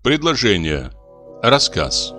Предложение. Рассказ.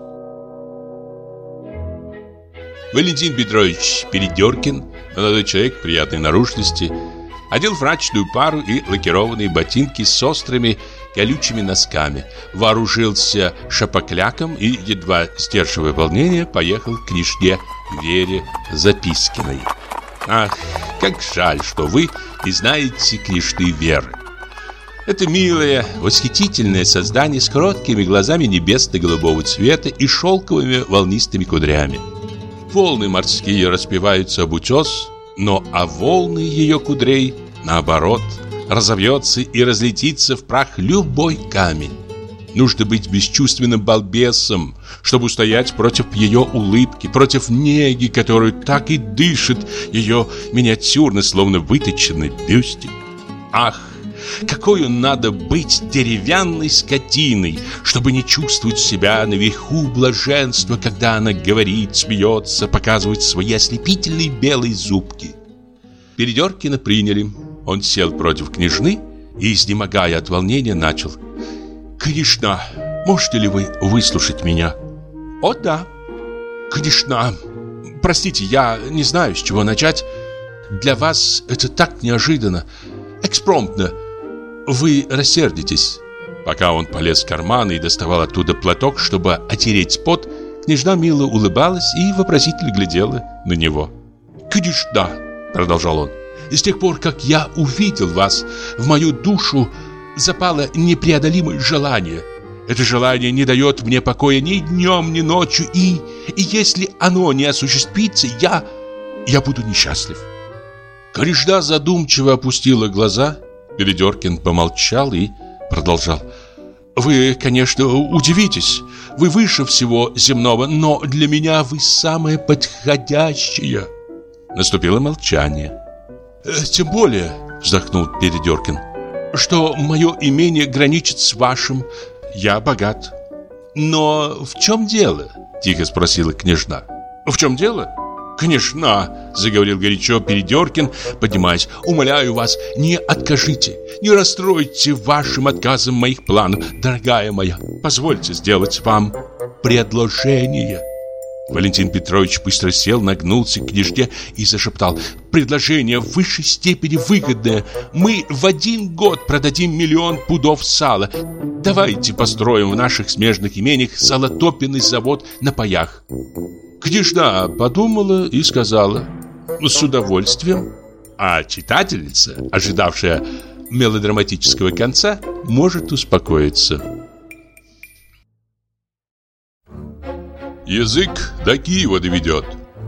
Валентин Петрович Передеркин, молодой человек приятной наружности, одел фрачную пару и лакированные ботинки с острыми колючими носками, вооружился шапокляком и, едва сдерживая волнение, поехал к княжне Вере Запискиной. Ах, как жаль, что вы не знаете княжны Веры. Это милое, восхитительное создание с кроткими глазами небесно-голубого цвета и шелковыми волнистыми кудрями. Волны морские распеваются об утес, но а волны ее кудрей, наоборот, разовьется и разлетится в прах любой камень. Нужно быть бесчувственным балбесом, чтобы устоять против ее улыбки, против неги, которую так и дышит ее миниатюрно, словно выточенный бюстик. Ах, какой надо быть деревянной скотиной, чтобы не чувствовать себя наверху блаженства, когда она говорит, смеется, показывает свои ослепительные белые зубки. Передеркина приняли. Он сел против княжны и, изнемогая от волнения, начал: «Княжна, можете ли вы выслушать меня?» «О, да». «Княжна, простите, я не знаю, с чего начать. Для вас это так неожиданно, экспромтно. Вы рассердитесь». Пока он полез в карман и доставал оттуда платок, чтобы отереть пот, княжна мило улыбалась и вопросительно глядела на него. «Княжна», — продолжал он, — «с тех пор, как я увидел вас, в мою душу запало непреодолимое желание. Это желание не дает мне покоя ни днем, ни ночью, и если оно не осуществится, я буду несчастлив». Княжна задумчиво опустила глаза. Передеркин помолчал и продолжал: «Вы, конечно, удивитесь. Вы выше всего земного, но для меня вы самое подходящее». Наступило молчание. «Тем более, — вздохнул Передеркин, — что мое имение граничит с вашим. Я богат». «Но в чем дело?» — тихо спросила княжна. «В чем дело? Княжна, — заговорил горячо Передеркин, поднимаясь, — умоляю вас, не откажите, не расстройте вашим отказом моих планов. Дорогая моя, позвольте сделать вам предложение». Валентин Петрович быстро сел, нагнулся к княжне и зашептал: «Предложение в высшей степени выгодное. Мы в 1 год продадим 1 000 000 пудов сала. Давайте построим в наших смежных имениях салотопенный завод на паях». Княжна подумала и сказала: «С удовольствием». А читательница, ожидавшая мелодраматического конца, может успокоиться. Язык до Киева доведет.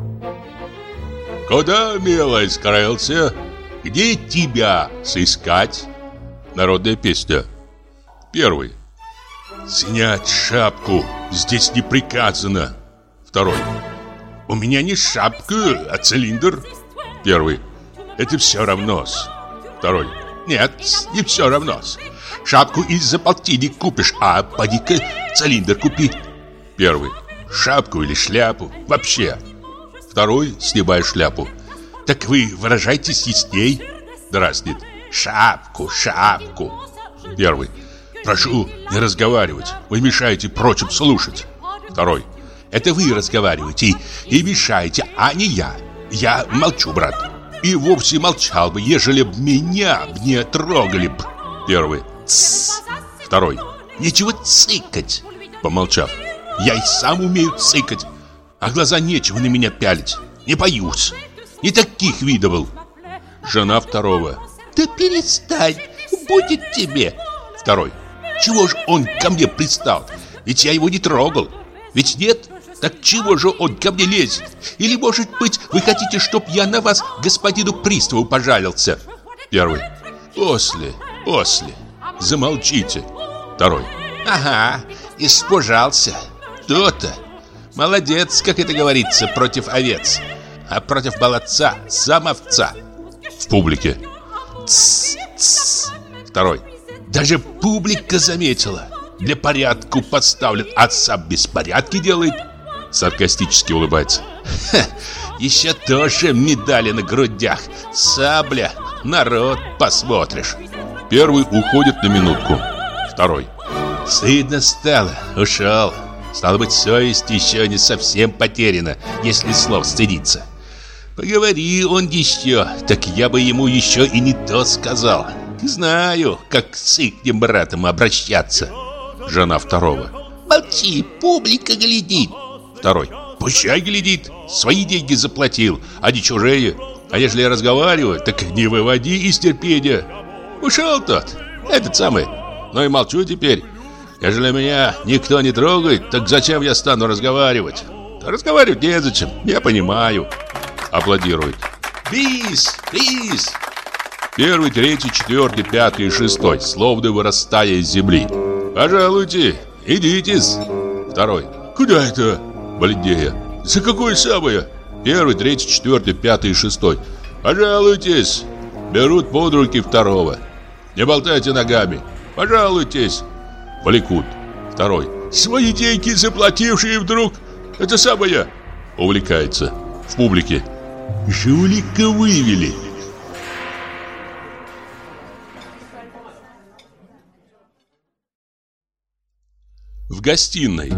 Куда, милый, скрылся? Где тебя сыскать? Народная песня. Первый. Снять шапку здесь не приказано. Второй. У меня не шапка, а цилиндр. Первый. Это все равно-с. Второй. Нет, не все равно-с. Шапку из-за полтинник купишь, а поди-ка цилиндр купи. Первый. Шапку или шляпу? Вообще. Второй, снимая шляпу. Так вы выражайтесь ясней. Дразнит. Шапку, шапку. Первый. Прошу не разговаривать. Вы мешаете прочим слушать. Второй. Это вы разговариваете и мешаете, а не я. Я молчу, брат. И вовсе молчал бы, ежели б меня не трогали б. Первый. Тссс. Второй. Нечего цыкать. Помолчав. Я и сам умею цыкать, а глаза нечего на меня пялить. Не боюсь. Не таких видывал. Жена второго. Да перестань, будет тебе. Второй. Чего же он ко мне пристал? Ведь я его не трогал. Ведь нет? Так чего же он ко мне лезет? Или, может быть, вы хотите, чтоб я на вас господину приставу пожалился? Первый. После. Замолчите. Второй. Ага, испужался. То-то. Молодец, как это говорится, против овец. А против молодца сам овца. В публике. Тс. Второй. Даже публика заметила. Для порядку подставлен, а сам беспорядки делает. Саркастически улыбается. Ха, еще тоже медали на грудях. Сабля. Народ, посмотришь. Первый уходит на минутку. Второй. Стыдно стало, ушел. Стало быть, совесть еще не совсем потеряна, если слов стыдиться. Поговори он еще, так я бы ему еще и не то сказал. Знаю, как с ихним братом обращаться. Жена второго. Молчи, публика глядит. Второй. Пущай глядит, свои деньги заплатил, а не чужие. А если я разговариваю, так не выводи из терпения. Ушел тот, этот самый. Ну и молчу теперь. Если меня никто не трогает, так зачем я стану разговаривать? Разговаривать незачем, я понимаю. Аплодирует. Бис, бис. Первый, третий, четвертый, пятый и шестой, словно вырастая из земли. Пожалуйте, идитесь. Второй. Куда это? Бледнее. За какое самое? Первый, третий, четвертый, пятый и шестой. Пожалуйтесь. Берут под руки второго. Не болтайте ногами. Пожалуйтесь. Влекут. Второй. Свои деньги заплатившие вдруг. Это самое. Увлекается. В публике. Жулика вывели. В гостиной.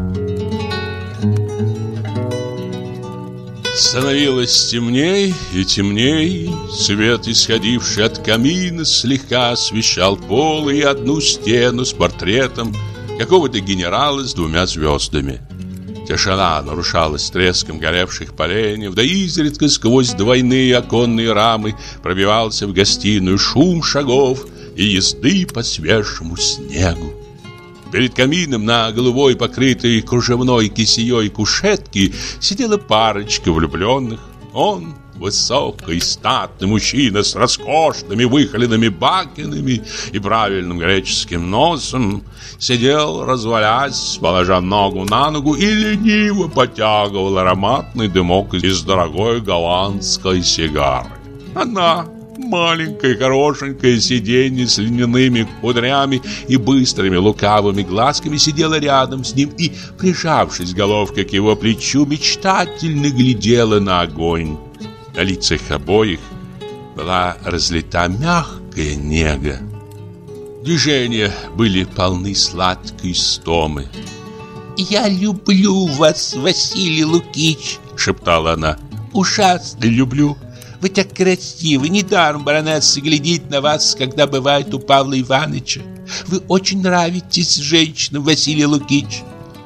Становилось темней и темней. Свет, исходивший от камина, слегка освещал пол и одну стену с портретом какого-то генерала с 2 звездами. Тишина нарушалась треском горевших поленьев, да изредка сквозь двойные оконные рамы пробивался в гостиную шум шагов и езды по свежему снегу. Перед камином на голубой, покрытой кружевной кисеей кушетке сидела парочка влюбленных. Он, высокий, статный мужчина с роскошными выхоленными бакенами и правильным греческим носом, сидел, развалясь, положа ногу на ногу, и лениво потягивал ароматный дымок из дорогой голландской сигары. Она, маленькое, хорошенькое сиденье с льняными кудрями и быстрыми лукавыми глазками, сидела рядом с ним и, прижавшись головкой к его плечу, мечтательно глядела на огонь. На лицах обоих была разлита мягкая нега. Движения были полны сладкой стомы. «Я люблю вас, Василий Лукич», — шептала она. «Ужасно люблю. Вы так красивы. Недаром баронесса глядит на вас, когда бывает у Павла Ивановича. Вы очень нравитесь женщинам, Василий Лукич».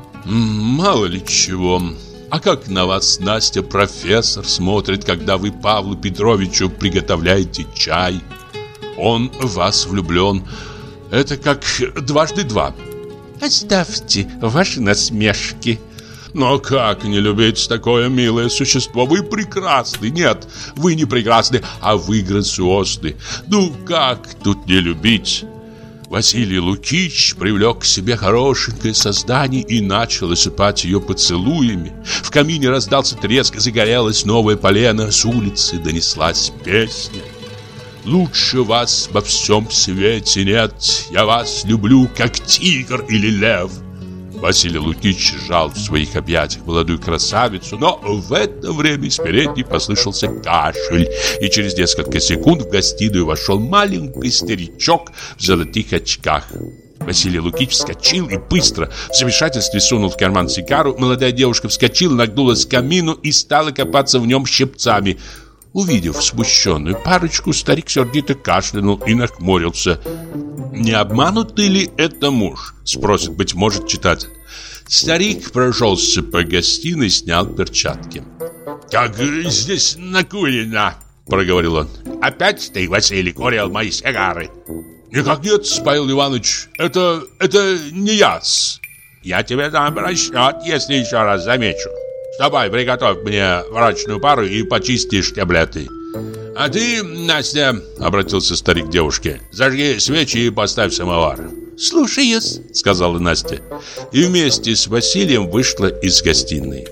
«Мало ли чего. А как на вас, Настя, профессор смотрит, когда вы Павлу Петровичу приготовляете чай? Он в вас влюблен. Это как 2 × 2. Оставьте ваши насмешки. Но как не любить такое милое существо? Вы прекрасны. Нет, вы не прекрасны, а вы грациозны. Ну как тут не любить? Василий Лукич привлек к себе хорошенькое создание и начал осыпать ее поцелуями. В камине раздался треск, загорелось новое полено, с улицы донеслась песня. «Лучше вас во всем свете нет, я вас люблю, как тигр или лев». Василий Лукич сжал в своих объятиях молодую красавицу, но в это время из передней послышался кашель, и через несколько секунд в гостиную вошел маленький старичок в золотых очках. Василий Лукич вскочил и быстро в замешательстве сунул в карман сигару. Молодая девушка вскочила, нагнулась к камину и стала копаться в нем щипцами. Увидев смущенную парочку, старик сердито кашлянул и нахмурился. «Не обманутый ли это муж?» — спросит, быть может, читатель. Старик прошелся по гостиной и снял перчатки. «Как здесь накурено!» — проговорил он. «Опять ты, Василий, курил мои сигары?» «Никак нет, Павел Иванович, это не я-с. Я тебе дам расчет, если еще раз замечу. Давай, приготовь мне врачную пару и почисти штиблеты. А ты, Настя, обратился старик к девушке, зажги свечи и поставь самовар. Слушаюсь, сказала Настя. И вместе с Василием вышла из гостиной.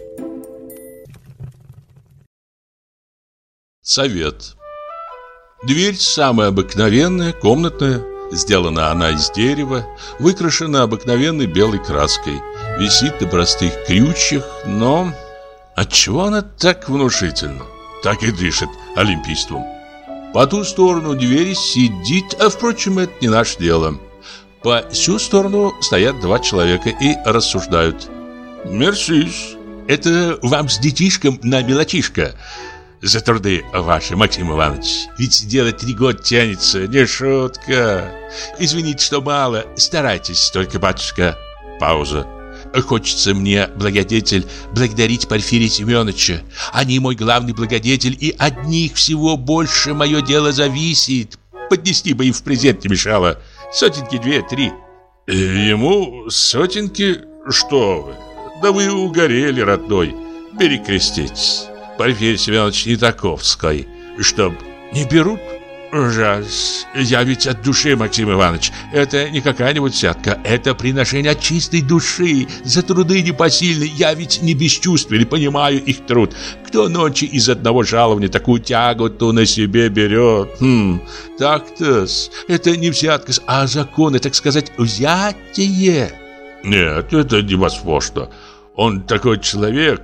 Совет. Дверь самая обыкновенная, комнатная. Сделана она из дерева, выкрашена обыкновенной белой краской. Висит на простых крючьях, но... Отчего она так внушительна? Так и дышит олимпийством. По ту сторону двери сидит, а, впрочем, это не наше дело. По сю сторону стоят два человека и рассуждают. «Мерсис, это вам с детишком на мелочишко. За труды ваши, Максим Иванович. Ведь дело 3 года тянется, не шутка. Извините, что мало, старайтесь только, батюшка». Пауза. «Хочется мне, благодетель, благодарить Порфирия Семеновича. Они мой главный благодетель, и от них всего больше мое дело зависит. Поднести бы им в презент не мешало. Сотенки 2-3». «Ему сотенки? Что вы? Да вы угорели, родной. Перекреститесь. Порфирий Семенович не таковской, чтоб не берут. Жаль. Я ведь от души, Максим Иванович. Это не какая-нибудь взятка. Это приношение от чистой души. За труды непосильные. Я ведь не бесчувственный, понимаю их труд. Кто ночи из одного жалования такую тяготу на себе берет? Так-то-с. Это не взятка, а законы, так сказать, взятие. Нет, это невозможно. Он такой человек.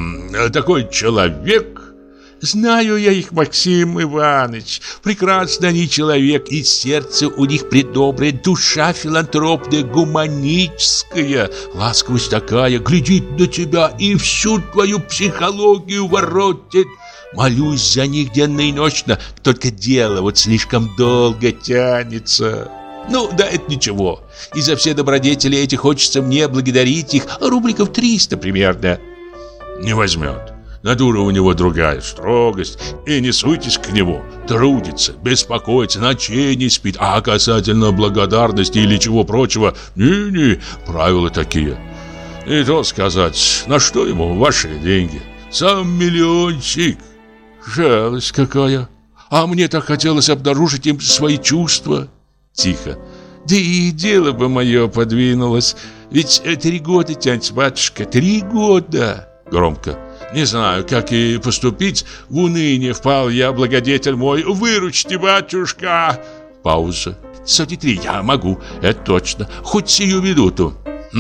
Знаю я их, Максим Иванович. Прекрасно они человек, и сердце у них предоброе, душа филантропная, гуманическая, ласковость такая, глядит на тебя и всю твою психологию воротит. Молюсь за них денно и ночно, только дело вот слишком долго тянется. Ну, да это ничего. И за все добродетели эти хочется мне благодарить их рубликов 300 примерно. Не возьмет. Натура у него другая, строгость. И не суйтесь к нему. Трудится, беспокоится, ночей не спит. А касательно благодарности или чего прочего, не, правила такие. И то сказать, на что ему ваши деньги? Сам миллиончик. Жалость какая. А мне так хотелось обнаружить им свои чувства. Тихо. Да и дело бы мое подвинулось. Ведь 3 года тянется, батюшка, 3 года. Громко. Не знаю, как и поступить. В уныние впал я, благодетель мой. Выручите, батюшка. Пауза. 43 я могу, это точно. Хоть сию минуту.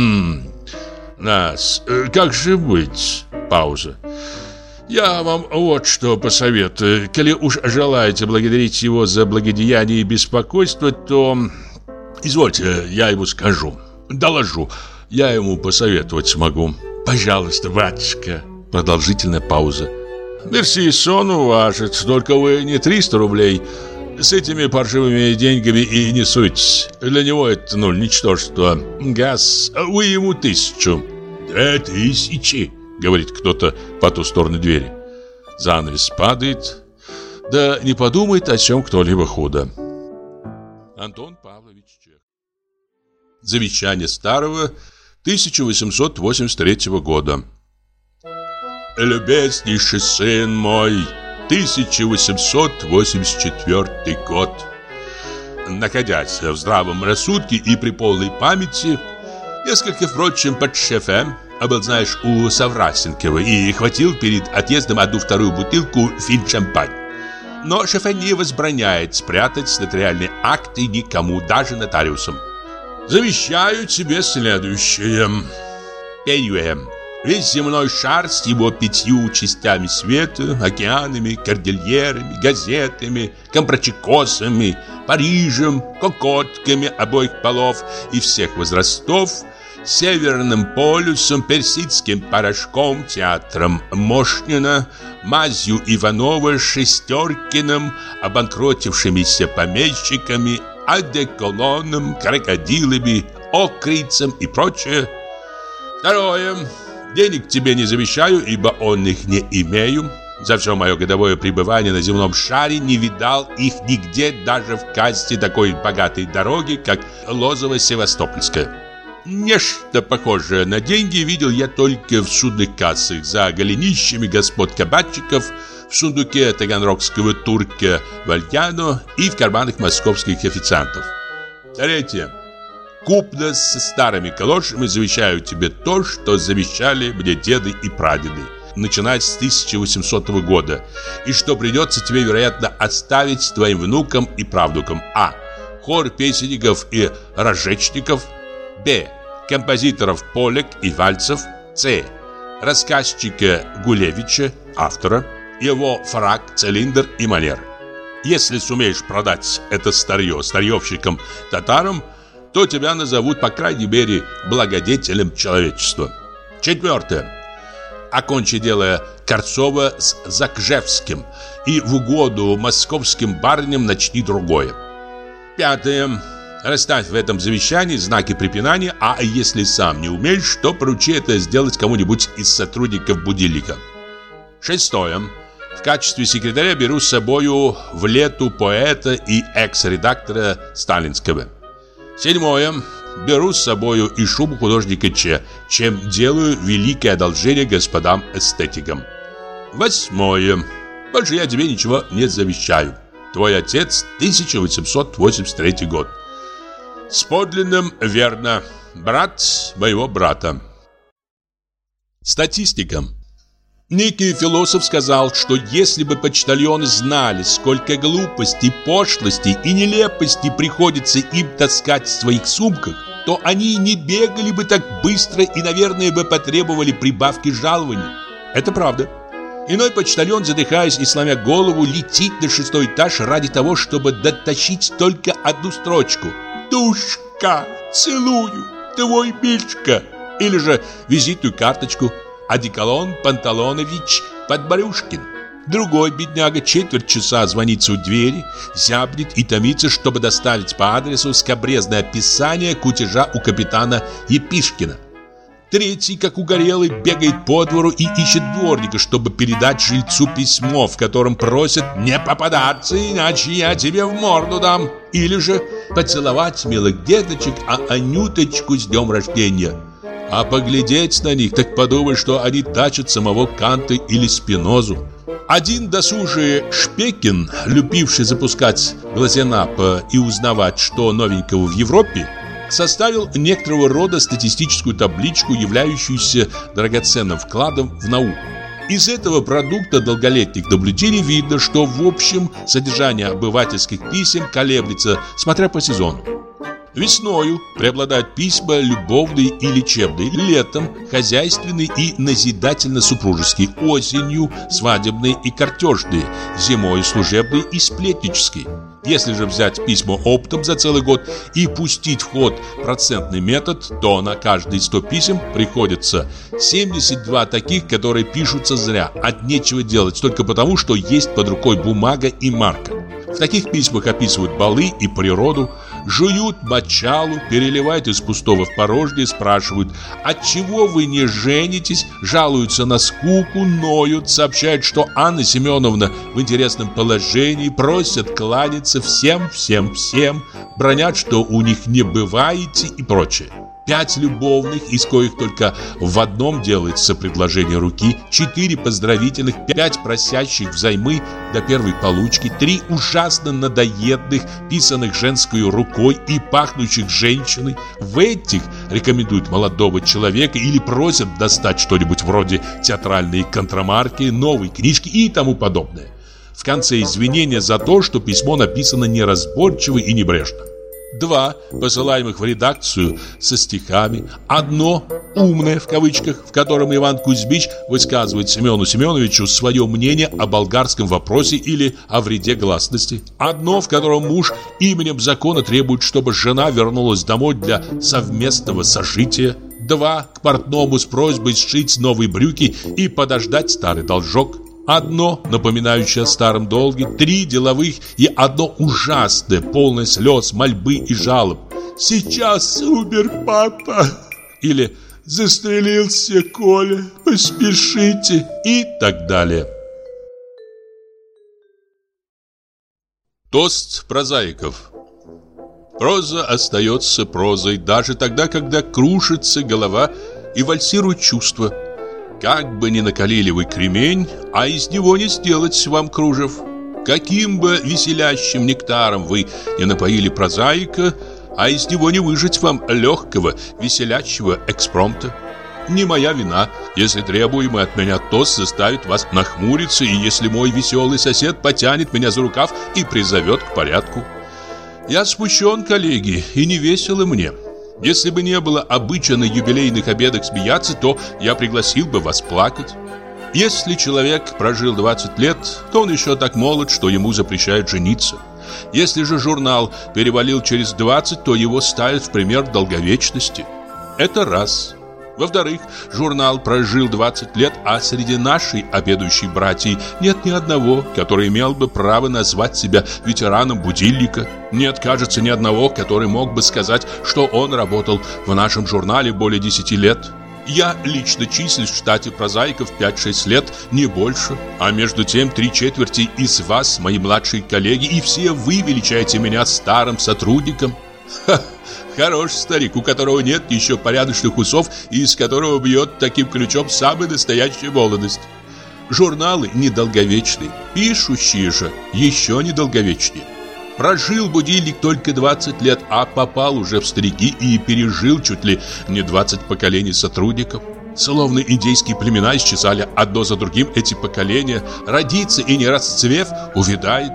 Нас, как же быть? Пауза. Я вам вот что посоветую. Коли уж желаете благодарить его за благодеяние и беспокойство, то... Извольте, я ему скажу. Доложу. Я ему посоветовать смогу. Пожалуйста, батюшка. Продолжительная пауза. Мерси, сон уважит. Только вы не 300 рублей. С этими паршивыми деньгами и не суйтесь. Для него это, ничтожество. Газ, вы ему 1000. 2000, говорит кто-то по ту сторону двери. Занавес падает. Да не подумает о чем кто-либо худо. Антон Павлович Чехов. Завещание старого 1883 года. Любезнейший сын мой, 1884 год. Находясь в здравом рассудке и при полной памяти, несколько, впрочем, под шефе, был, знаешь, у Саврасенкова и хватил перед отъездом 1-2 бутылку фин-шампань. Но шефе не возбраняет спрятать нотариальные акты никому, даже нотариусам. Завещаю тебе следующее. Первое. Весь земной шар с его 5 частями света, океанами, кордильерами, газетами, компрочекосами, Парижем, кокотками обоих полов и всех возрастов, Северным полюсом, персидским порошком, театром Мошнина, мазью Иванова, Шестеркиным, обанкротившимися помещиками, одеколоном, крокодилами, окрицем и прочее. Второе. Денег тебе не завещаю, ибо он их не имею. За все мое годовое пребывание на земном шаре не видал их нигде, даже в касте такой богатой дороги, как Лозово-Севастопольская. Нечто похожее на деньги видел я только в судных кассах за голенищами господ кабачиков, в сундуке таганрогского турка Вальяно и в карманах московских официантов. Третье. Купно со старыми калошами завещаю тебе то, что завещали мне деды и прадеды, начиная с 1800 года, и что придется тебе, вероятно, оставить твоим внукам и правнукам. А. Хор песенников и разжечников. Б. Композиторов Полек и Вальцев. С. Рассказчика Гулевича, автора, его фрак, цилиндр и манер. Если сумеешь продать это старье старьевщикам-татарам, то тебя назовут, по крайней мере, благодетелем человечества. 4. Окончи дело Корцова с Закжевским и в угоду московским барыням начни другое. 5. Расставь в этом завещании знаки препинания, а если сам не умеешь, то поручи это сделать кому-нибудь из сотрудников будильника. 6. В качестве секретаря беру с собою в лету поэта и экс-редактора Сталинского. 7. Беру с собою и шубу художника Ч, чем делаю великое одолжение господам эстетикам. 8. Больше я тебе ничего не завещаю. Твой отец, 1883 год. С подлинным верно. Брат моего брата. Статистика. Некий философ сказал, что если бы почтальоны знали, сколько глупостей, пошлостей и нелепостей приходится им таскать в своих сумках, то они не бегали бы так быстро и, наверное, бы потребовали прибавки жалования. Это правда. Иной почтальон, задыхаясь и сломя голову, летит на 6-й этаж ради того, чтобы дотащить только одну строчку: «Душка, целую, твой Мишка». Или же визитную карточку: «Одеколон Панталонович Подборюшкин». Другой бедняга четверть часа звонится у двери, зябнет и томится, чтобы доставить по адресу скабрезное описание кутежа у капитана Епишкина. Третий, как угорелый, бегает по двору и ищет дворника, чтобы передать жильцу письмо, в котором просят не попадаться, иначе я тебе в морду дам. Или же поцеловать милых деточек, а Анюточку с днем рождения. А поглядеть на них, так подумай, что они тачат самого Канта или Спинозу. Один досужий Шпекин, любивший запускать глазенапа и узнавать, что новенького в Европе, составил некоторого рода статистическую табличку, являющуюся драгоценным вкладом в науку. Из этого продукта долголетних наблюдений видно, что в общем содержание обывательских писем колеблется, смотря по сезону. Весною преобладают письма любовные и лечебные, летом хозяйственные и назидательно-супружеские, осенью свадебные и картежные, зимой служебные и сплетнические. Если же взять письма оптом за целый год и пустить в ход процентный метод, то на каждые 100 писем приходится 72 таких, которые пишутся зря, от нечего делать, только потому, что есть под рукой бумага и марка. В таких письмах описывают балы и природу, жуют мочалу, переливают из пустого в порожнее, спрашивают: отчего вы не женитесь, жалуются на скуку, ноют, сообщают, что Анна Семеновна в интересном положении, просят кланяться всем, бранят, что у них не бываете и прочее. 5 любовных, из коих только в одном делается предложение руки, 4 поздравительных, 5 просящих взаймы до первой получки, 3 ужасно надоедных, писанных женской рукой и пахнущих женщиной. В этих рекомендуют молодого человека или просят достать что-нибудь вроде театральной контрамарки, новой книжки и тому подобное. В конце извинения за то, что письмо написано неразборчиво и небрежно. 2 посылаемых в редакцию со стихами, 1 «умное» в кавычках, в котором Иван Кузьмич высказывает Семену Семеновичу свое мнение о болгарском вопросе или о вреде гласности, 1 в котором муж именем закона требует, чтобы жена вернулась домой для совместного сожития, 2 к портному с просьбой сшить новые брюки и подождать старый должок, 1 напоминающее о старом долге, 3 деловых и 1 ужасное, полное слез, мольбы и жалоб. «Сейчас умер папа» или «застрелился Коля, поспешите» и так далее. Тост прозаиков. Проза остается прозой даже тогда, когда кружится голова и вальсируют чувства. Как бы ни накалили вы кремень, а из него не сделать вам кружев. Каким бы веселящим нектаром вы не напоили прозаика, а из него не выжать вам легкого, веселящего экспромта. Не моя вина, если требуемый от меня тост заставит вас нахмуриться, и если мой веселый сосед потянет меня за рукав и призовет к порядку. Я смущен, коллеги, и не весело мне. Если бы не было обычая на юбилейных обедах смеяться, то я пригласил бы вас плакать. Если человек прожил 20 лет, то он еще так молод, что ему запрещают жениться. Если же журнал перевалил через 20, то его ставят в пример долговечности. Это раз. Во-вторых, журнал прожил 20 лет, а среди нашей обедающей братьи нет ни одного, который имел бы право назвать себя ветераном будильника. Нет, кажется, ни одного, который мог бы сказать, что он работал в нашем журнале более 10 лет. Я лично числюсь в штате прозаиков 5-6 лет, не больше. А между тем 3/4 из вас, мои младшие коллеги, и все вы величаете меня старым сотрудником. Ха! Хороший старик, у которого нет еще порядочных усов и из которого бьет таким ключом самая настоящая молодость. Журналы недолговечны, пишущие же еще недолговечнее. Прожил будильник только 20 лет, а попал уже в старики и пережил чуть ли не 20 поколений сотрудников. Словно индейские племена исчезали одно за другим, эти поколения, родится и не расцвев, увядает.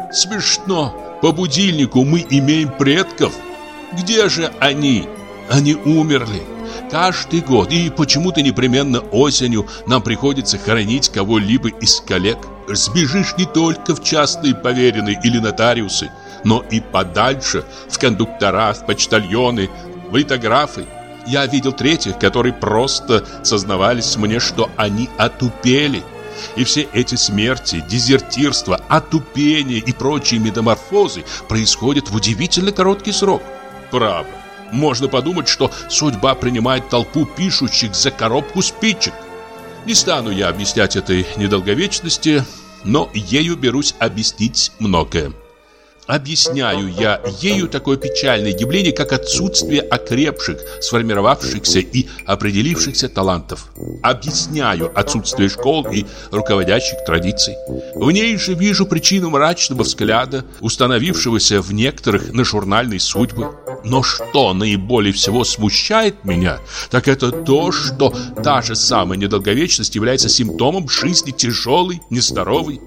Смешно, по будильнику мы имеем предков. Где же они? Они умерли. Каждый год, и почему-то непременно осенью нам приходится хоронить кого-либо из коллег. Сбежишь не только в частные поверенные или нотариусы, но и подальше, в кондуктора, в почтальоны, в литографы. Я видел третьих, которые просто сознавались мне, что они отупели. И все эти смерти, дезертирства, отупения и прочие метаморфозы происходят в удивительно короткий срок. Право, можно подумать, что судьба принимает толпу пишущих за коробку спичек. Не стану я объяснять этой недолговечности, но ею берусь объяснить многое. Объясняю я ею такое печальное явление, как отсутствие окрепших, сформировавшихся и определившихся талантов. Объясняю отсутствие школ и руководящих традиций. В ней же вижу причину мрачного взгляда, установившегося в некоторых на журнальные судьбы. Но что наиболее всего смущает меня, так это то, что та же самая недолговечность является симптомом жизни тяжелой, нездоровой.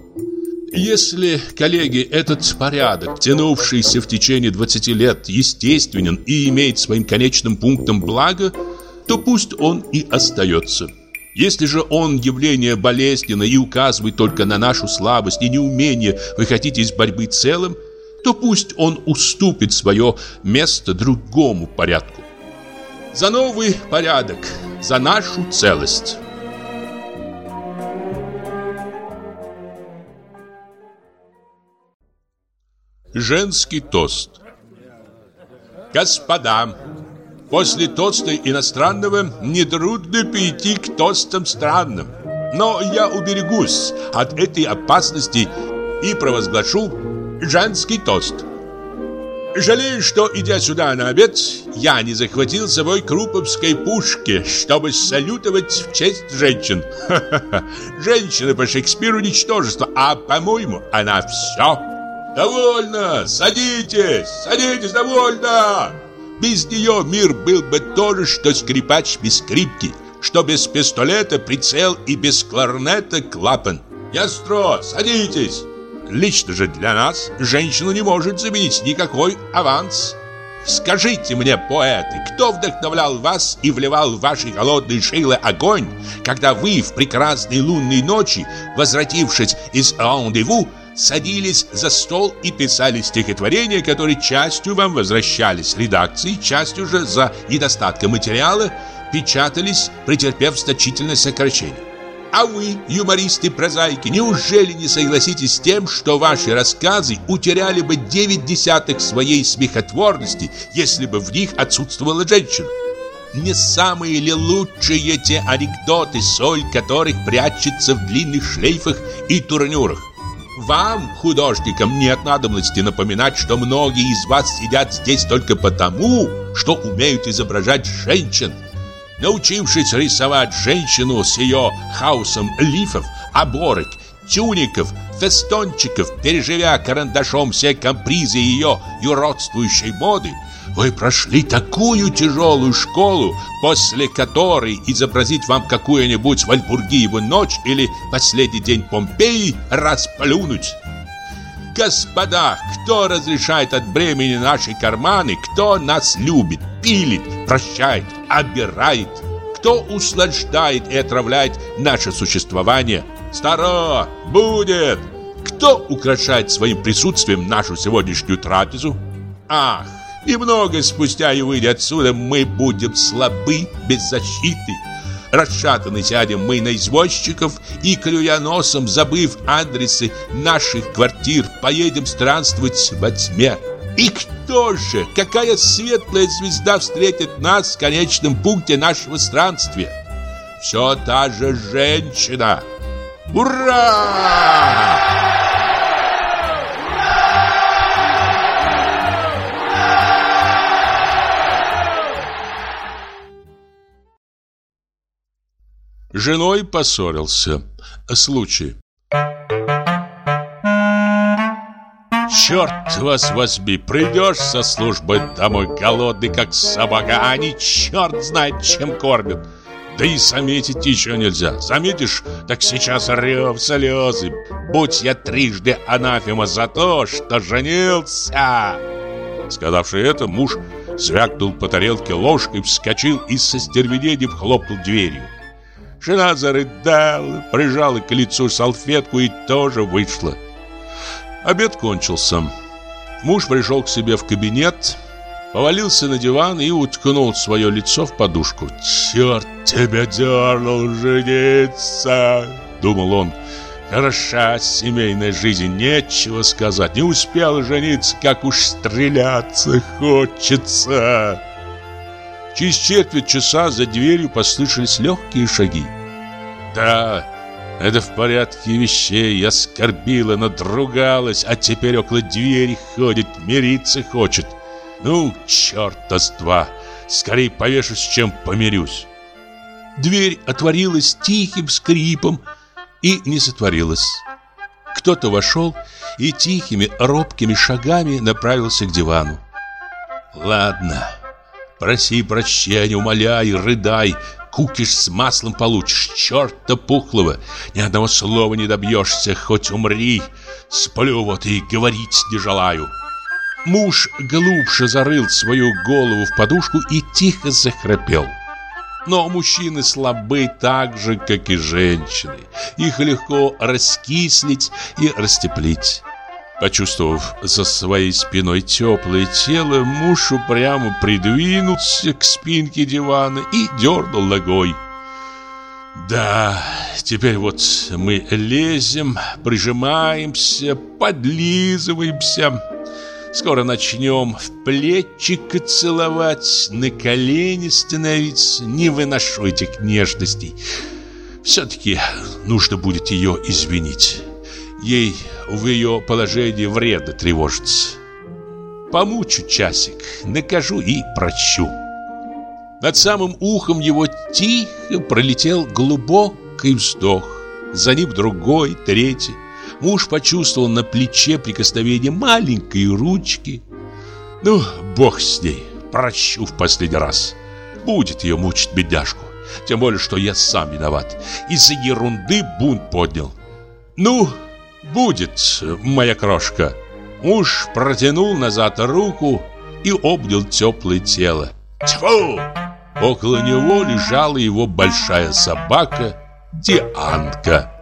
Если, коллеги, этот порядок, тянувшийся в течение 20 лет, естественен и имеет своим конечным пунктом благо, то пусть он и остается. Если же он явление болезненное и указывает только на нашу слабость и неумение выходить из борьбы целым, то пусть он уступит свое место другому порядку. За новый порядок, за нашу целость. Женский тост. Господа, после тоста иностранного нетрудно перейти к тостам странным. Но я уберегусь от этой опасности и провозглашу женский тост. Жалею, что, идя сюда на обед, я не захватил с собой круповской пушки, чтобы салютовать в честь женщин. Ха-ха-ха. Женщина по Шекспиру ничтожество, а, по-моему, она все. Довольно! Садитесь! Садитесь, довольно! Без нее мир был бы то же, что скрипач без скрипки, что без пистолета прицел и без кларнета клапан. Ястро, садитесь! Лично же для нас женщину не может заменить никакой аванс. Скажите мне, поэты, кто вдохновлял вас и вливал в ваши голодные жилы огонь, когда вы в прекрасные лунные ночи, возвратившись из рандеву, садились за стол и писали стихотворения, которые частью вам возвращались редакции, частью же за недостатком материала печатались, претерпев значительное сокращение. А вы, юмористы-прозаики, неужели не согласитесь с тем, что ваши рассказы утеряли бы 9/10 своей смехотворности, если бы в них отсутствовала женщина? Не самые ли лучшие те анекдоты, соль которых прячется в длинных шлейфах и турнюрах? Вам, художникам, нет надобности напоминать, что многие из вас сидят здесь только потому, что умеют изображать женщин. Научившись рисовать женщину с ее хаосом лифов, оборок, тюников, фестончиков, переживя карандашом все капризы ее юродствующей моды, вы прошли такую тяжелую школу, после которой изобразить вам какую-нибудь Вальпургиеву ночь или последний день Помпеи расплюнуть. Господа, кто разрешает от бремени наши карманы, кто нас любит, пилит, прощает, обирает, кто услаждает и отравляет наше существование? Старо, будет! Кто украшает своим присутствием нашу сегодняшнюю трапезу? Ах, немного спустя и выйдя отсюда, мы будем слабы, без защиты. Расшатаны сядем мы на извозчиков и, клюя носом, забыв адресы наших квартир, поедем странствовать во тьме. И кто же, какая светлая звезда встретит нас в конечном пункте нашего странствия? Все та же женщина. Ура! С женой поссорился. Случай. Черт вас возьми, придешь со службы домой голодный, как собака, а они черт знает, чем кормят. Да и заметить еще нельзя. Заметишь, так сейчас рев, слезы. Будь я трижды анафема за то, что женился. Сказавши это, муж звякнул по тарелке ложкой, вскочил и со стервенением хлопнул дверью. Жена зарыдала, прижала к лицу салфетку и тоже вышла. Обед кончился. Муж пришел к себе в кабинет, повалился на диван и уткнул свое лицо в подушку. «Черт тебя дернул жениться!» — думал он. «Хороша семейная жизнь, нечего сказать. Не успел жениться, как уж стреляться хочется!» Через четверть часа за дверью послышались легкие шаги. «Да, это в порядке вещей. Оскорбила, надругалась, а теперь около двери ходит, мириться хочет. Ну, черта с два, скорее повешусь, чем помирюсь». Дверь отворилась тихим скрипом и не затворилась. Кто-то вошел и тихими, робкими шагами направился к дивану. «Ладно, проси прощения, умоляй, рыдай, кукиш с маслом получишь, черта пухлого, ни одного слова не добьешься, хоть умри, сплю вот и говорить не желаю». Муж глубже зарыл свою голову в подушку и тихо захрапел. Но мужчины слабы так же, как и женщины. Их легко раскислить и растеплить. Почувствовав за своей спиной теплое тело, муж упрямо придвинулся к спинке дивана и дернул ногой. «Да, теперь вот мы лезем, прижимаемся, подлизываемся. Скоро начнем в плечико целовать, на колени становиться. Не выношу этих нежностей. Все-таки нужно будет ее извинить. Ей в ее положении вредно тревожиться. Помучу часик, накажу и прощу». Над самым ухом его тихо пролетел глубокий вздох. За ним другой, третий. Муж почувствовал на плече прикосновение маленькой ручки. Ну, бог с ней, прощу в последний раз. Будет ее мучить бедняжку. Тем более, что я сам виноват. Из-за ерунды бунт поднял. Ну, будет, моя крошка. Муж протянул назад руку и обнял теплое тело. Тьфу! Около него лежала его большая собака Дианка.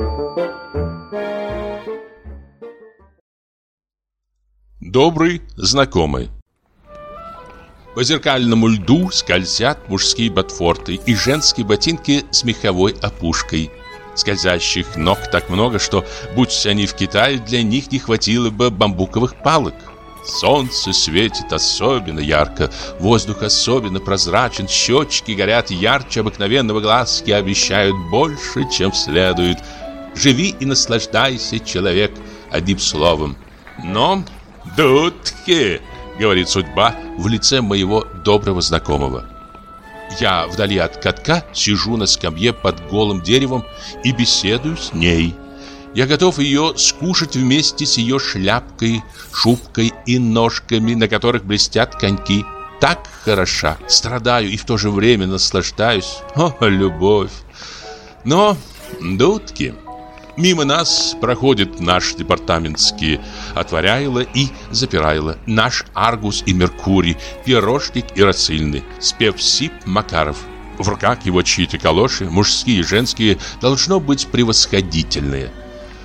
Добрый знакомый. По зеркальному льду скользят мужские ботфорты и женские ботинки с меховой опушкой. Скользящих ног так много, что, будь они в Китае, для них не хватило бы бамбуковых палок. Солнце светит особенно ярко, воздух особенно прозрачен, щечки горят ярче обыкновенного, глазки обещают больше, чем следует. Живи и наслаждайся, человек, одним словом. Но... «Дудки!» — говорит судьба в лице моего доброго знакомого. Я вдали от катка сижу на скамье под голым деревом и беседую с ней. Я готов ее скушать вместе с ее шляпкой, шубкой и ножками, на которых блестят коньки. Так хороша, страдаю и в то же время наслаждаюсь. О, любовь! Но, дудки... Мимо нас проходит наш департаментский отворяйло и запирайло, наш Аргус и Меркурий, пирожник и рассыльный, спевсип Макаров. В руках его чьи-то калоши, мужские и женские, должно быть превосходительные.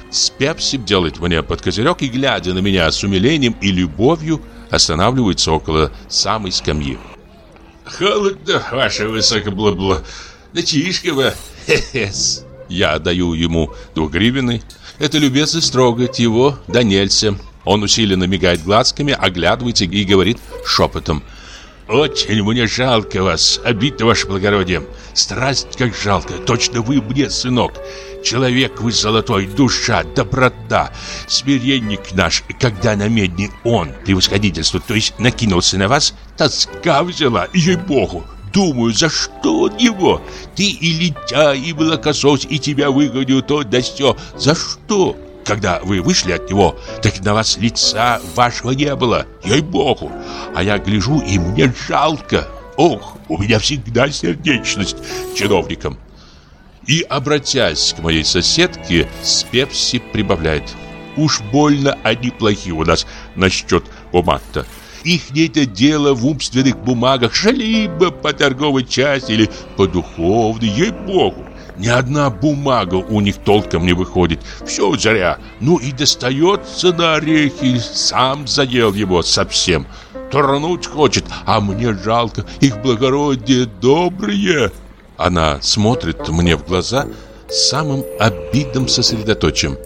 Спепси делает мне под козырек и, глядя на меня с умилением и любовью, останавливается около самой скамьи. «Холодно, ваше высокоблаго... Датишка вы, хе-хес!» Я даю ему 2 гривны. Это любезность трогать его да нельзя. Он усиленно мигает глазками, оглядывается и говорит шепотом: «Очень мне жалко вас, обидно, ваше благородие. Страсть как жалко, точно вы мне, сынок. Человек вы золотой, душа, доброта, смиренник наш. Когда на медне он, превосходительство, то есть накинулся на вас, тоска взяла, ей-богу. Думаю, за что он его? Ты и лентяй, и молокосос, и тебя выгоню то да сё. За что? Когда вы вышли от него, так на вас лица вашего не было, ей-богу. А я гляжу, и мне жалко. Ох, у меня всегда сердечность к чиновникам». И, обратясь к моей соседке, Спепси прибавляет: «Уж больно они плохие у нас насчет бумаг-то. Их нет дело в умственных бумагах, либо по торговой части или по духовной, ей-богу. Ни одна бумага у них толком не выходит. Все зря. Ну и достается на орехи. Сам заел его совсем. Турнуть хочет, а мне жалко. Их благородие добрые». Она смотрит мне в глаза с самым обидным сосредоточием.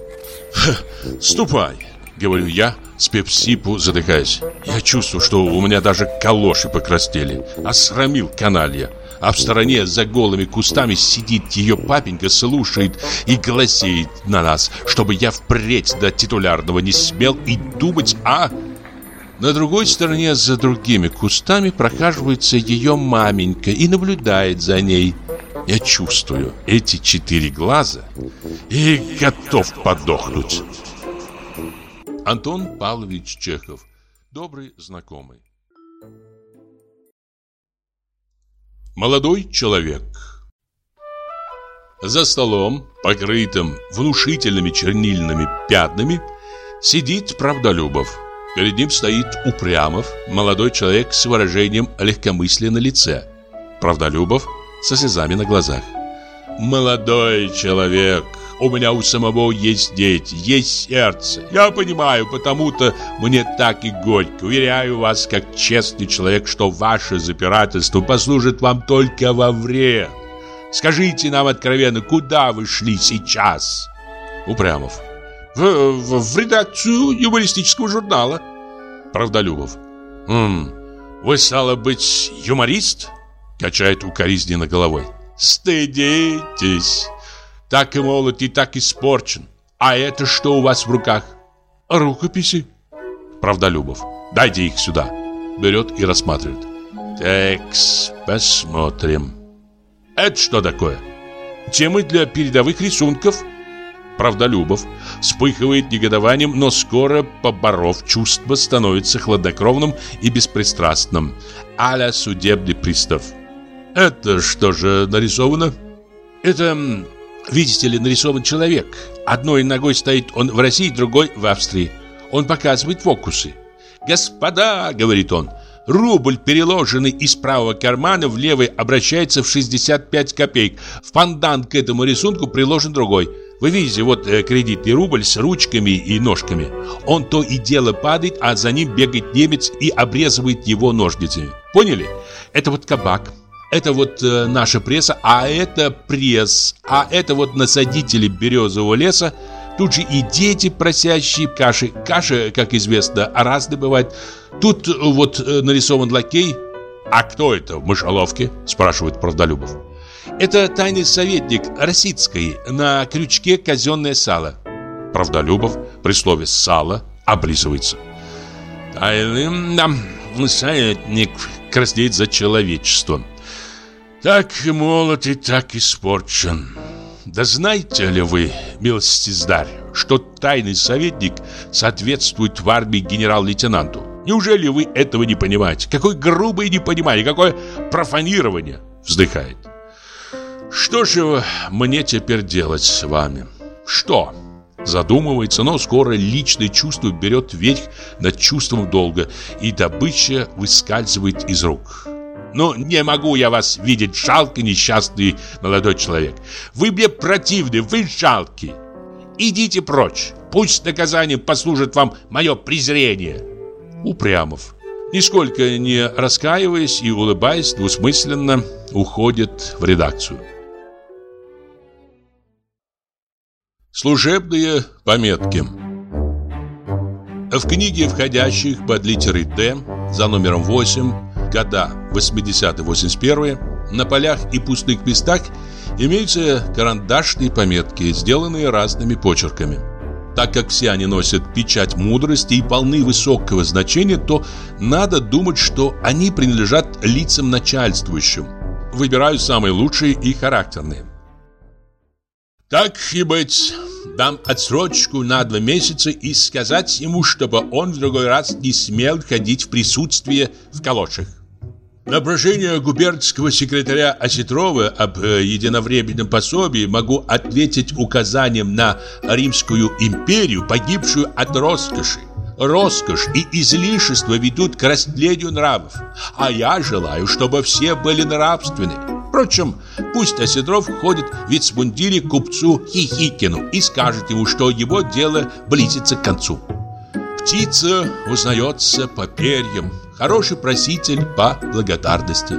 «Ступай», — говорю я, Спепсипу задыхаясь. Я чувствую, что у меня даже калоши покраснели. Осрамил каналья. А в стороне за голыми кустами сидит ее папенька, слушает и глазеет на нас, чтобы я впредь до титулярного не смел и думать о... На другой стороне за другими кустами прохаживается ее маменька и наблюдает за ней. Я чувствую эти 4 глаза и готов подохнуть. Антон Павлович Чехов. Добрый знакомый. Молодой человек. За столом, покрытым внушительными чернильными пятнами, сидит Правдолюбов. Перед ним стоит Упрямов, молодой человек с выражением легкомыслия на лице. Правдолюбов со слезами на глазах. «Молодой человек, у меня у самого есть дети, есть сердце. Я понимаю, потому-то мне так и горько. Уверяю вас, как честный человек, что ваше запирательство послужит вам только во вред. Скажите нам откровенно, куда вы шли сейчас?» Упрямов. В редакцию юмористического журнала. Правдолюбов. Вы, стало быть, юморист? Качает укоризненно головой. Стыдитесь. Так и молод, и так испорчен. А это что у вас в руках? Рукописи. Правдолюбов. Дайте их сюда. Берет и рассматривает. Текс, посмотрим. Это что такое? Темы для передовых рисунков. Правдолюбов вспыхивает негодованием, но скоро, поборов чувство, становится хладнокровным и беспристрастным, а-ля судебный пристав. Это что же нарисовано? Это, видите ли, нарисован человек. Одной ногой стоит он в России, другой в Австрии. Он показывает фокусы. «Господа», — говорит он, — «рубль, переложенный из правого кармана в левый, обращается в 65 копеек. В пандан к этому рисунку приложен другой. Вы видите, вот кредитный рубль с ручками и ножками. Он то и дело падает, а за ним бегает немец и обрезывает его ножницами. Поняли? Это вот кабак. Это вот наша пресса, а это пресс. А это вот насадители березового леса. Тут же и дети, просящие каши. Каша, как известно, разная бывает. Тут вот нарисован лакей. А кто это в мышеловке? Спрашивает Правдолюбов. Это тайный советник Росицкой, на крючке казенное сало. Правдолюбов при слове «сало» облизывается. Тайный советник краснеет за человечество. Так молод и так испорчен. Да знаете ли вы, милостиздарь, что тайный советник соответствует в армии генерал-лейтенанту? Неужели вы этого не понимаете? Какое грубое непонимание, какое профанирование! Вздыхает. Что же мне теперь делать с вами? Что? Задумывается, но скоро личное чувство берет верх над чувством долга, и добыча выскальзывает из рук. Но не могу я вас видеть, жалкий, несчастный молодой человек. Вы мне противны, вы жалкий. Идите прочь. Пусть наказанием послужит вам мое презрение. Упрямов, нисколько не раскаиваясь и улыбаясь, двусмысленно уходит в редакцию. Служебные пометки. В книге входящих под литерой «Т» за номером 8, года 80-81, на полях и пустых местах имеются карандашные пометки, сделанные разными почерками. Так как все они носят печать мудрости и полны высокого значения, то надо думать, что они принадлежат лицам начальствующим. Выбираю самые лучшие и характерные. Так и быть, дам отсрочку на 2 месяца и сказать ему, чтобы он в другой раз не смел ходить в присутствие в калошах. На прошение губернского секретаря Осетрова об единовременном пособии могу ответить указанием на Римскую империю, погибшую от роскоши. Роскошь и излишество ведут к растлению нравов, а я желаю, чтобы все были нравственны. Впрочем, пусть Осетров ходит в вицмундире к купцу Хихикину и скажет ему, что его дело близится к концу. Птица узнается по перьям, хороший проситель по благодарности.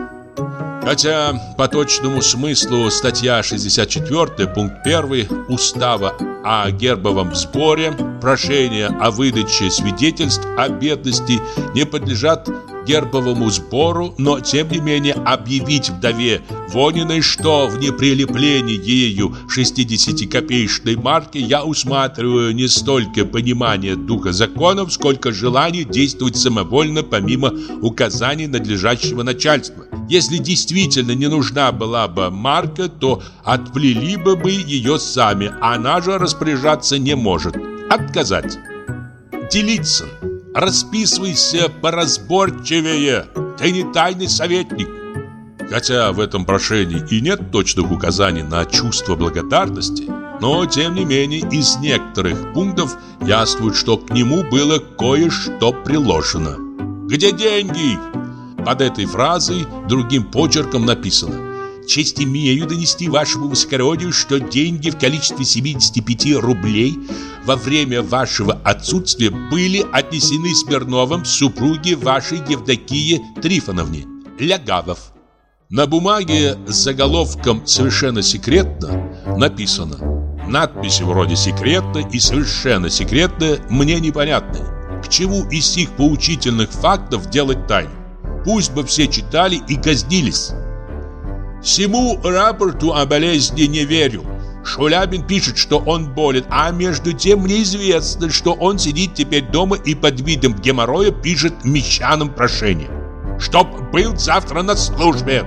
Хотя по точному смыслу статья 64, пункт 1 Устава о гербовом сборе, прошения о выдаче свидетельств о бедности не подлежат гербовому сбору, но тем не менее объявить вдове Вониной, что в неприлеплении ею 60-копеечной марки я усматриваю не столько понимание духа законов, сколько желание действовать самовольно помимо указаний надлежащего начальства. Если действительно не нужна была бы марка, то отплели бы мы ее сами, она же распоряжаться не может. Отказать. Делиться. Расписывайся поразборчивее. Ты не тайный советник. Хотя в этом прошении и нет точных указаний на чувство благодарности, но тем не менее из некоторых пунктов яствует, что к нему было кое-что приложено. «Где деньги?» Под этой фразой другим почерком написано: «Честь имею донести вашему высокородию, что деньги в количестве 75 рублей во время вашего отсутствия были отнесены Смирновым супруге вашей Евдокии Трифоновне, Лягавов». На бумаге с заголовком «Совершенно секретно» написано: надписи вроде «секретно» и «совершенно секретно» мне непонятны. К чему из сих поучительных фактов делать тайну? Пусть бы все читали и казнились. Всему рапорту о болезни не верю. Шулябин пишет, что он болен, а между тем мне известно, что он сидит теперь дома и под видом геморроя пишет мещанам прошение. Чтоб был завтра на службе.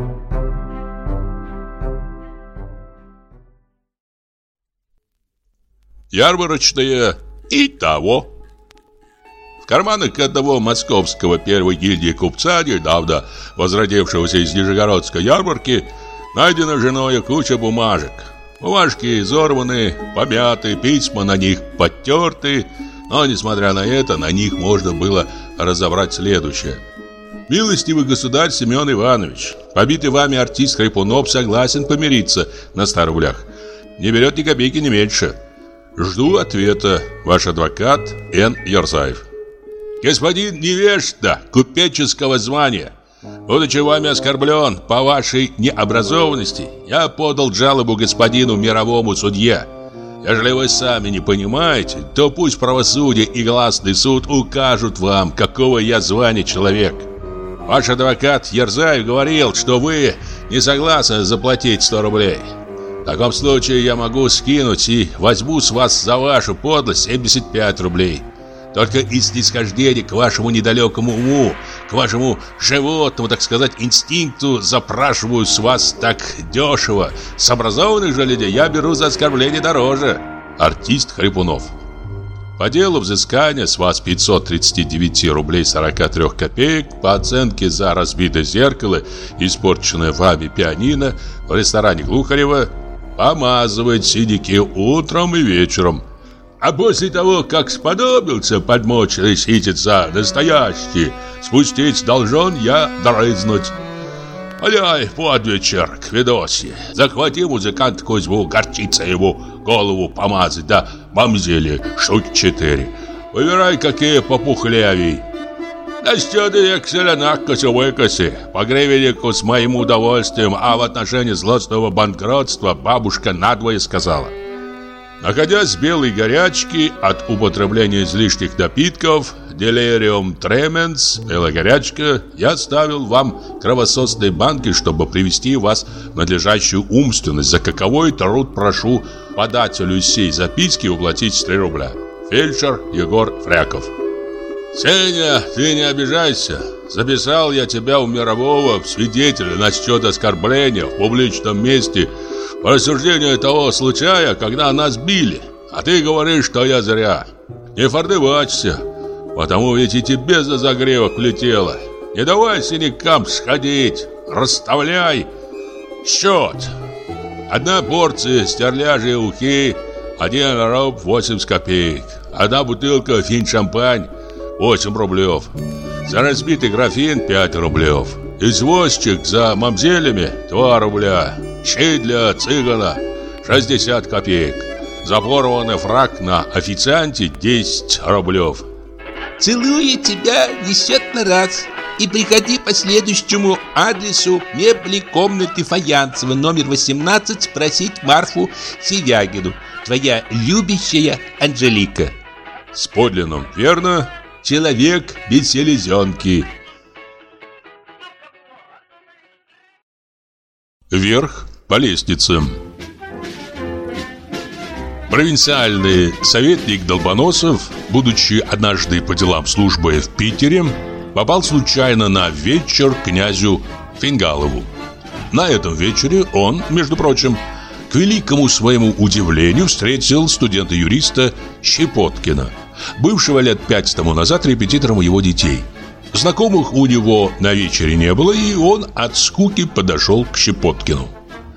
Ярмарочное и того. В карманах одного московского первой гильдии купца, недавно возродившегося из Нижегородской ярмарки, найдена женой куча бумажек. Бумажки изорваны, помяты, письма на них подтерты, но, несмотря на это, на них можно было разобрать следующее. «Милостивый государь Семен Иванович, побитый вами артист Хрипунов согласен помириться на 100 рублях. Не берет ни копейки, ни меньше. Жду ответа. Ваш адвокат Н. Ярзаев». «Господин невежда купеческого звания, будучи вами оскорблен по вашей необразованности, я подал жалобу господину мировому судье. Если вы сами не понимаете, то пусть правосудие и гласный суд укажут вам, какого я звания человек. Ваш адвокат Ярзаев говорил, что вы не согласны заплатить 100 рублей. В таком случае я могу скинуть и возьму с вас за вашу подлость 75 рублей. Только из снисхождения к вашему недалекому уму, к вашему животному, так сказать, инстинкту запрашиваю с вас так дешево. С образованных же людей я беру за оскорбление дороже. Артист Хрипунов. По делу взыскания с вас 539 рублей 43 копеек по оценке за разбитое зеркало и испорченное вами пианино в ресторане Глухарева помазывать синяки утром и вечером. А после того, как сподобился подмоченный ситец за настоящий, спустить должен я дрызнуть. Аляй, под вечер, к Федосье. Захвати музыкант Кузьму, горчица ему голову помазать, да мамзели штук 4. Выбирай, какие попухлявей. Насчет экселенакоси выкоси, по гривеннику с моим удовольствием, а в отношении злостного банкротства бабушка надвое сказала. Находясь в белой горячке от употребления излишних напитков, делириум тременс, белая горячка, я ставил вам кровососные банки, чтобы привести вас в надлежащую умственность, за каковой труд прошу подателю сей записки уплатить 3 рубля. Фельдшер Егор Фряков. Сеня, ты не обижайся. Записал я тебя у мирового в свидетеля насчет оскорбления в публичном месте по рассуждению того случая, когда нас били. А ты говоришь, что я зря. Не фордывачься, потому ведь и тебе за загревок влетело. Не давай синякам сходить, расставляй счет. 1 порция стерляжьей ухи, 1 руб 80 копеек. 1 бутылка финь-шампань 8 рублев. За разбитый графин 5 рублев. Извозчик за мамзелями 2 рубля. Щей для цыгана 60 копеек. За порванный фрак на официанте 10 рублев. Целую тебя десятый раз. И приходи по следующему адресу мебли комнаты Фаянцева, номер 18, спросить Марфу Севягину. Твоя любящая Анжелика. С подлинным, верно? Человек без селезенки. Вверх по лестнице. Провинциальный советник Долбоносов, будучи однажды по делам службы в Питере, попал случайно на вечер к князю Фингалову. На этом вечере он, между прочим, к великому своему удивлению встретил студента-юриста Щепоткина, бывшего лет 5 тому назад репетитором его детей. Знакомых у него на вечере не было, и он от скуки подошел к Щепоткину.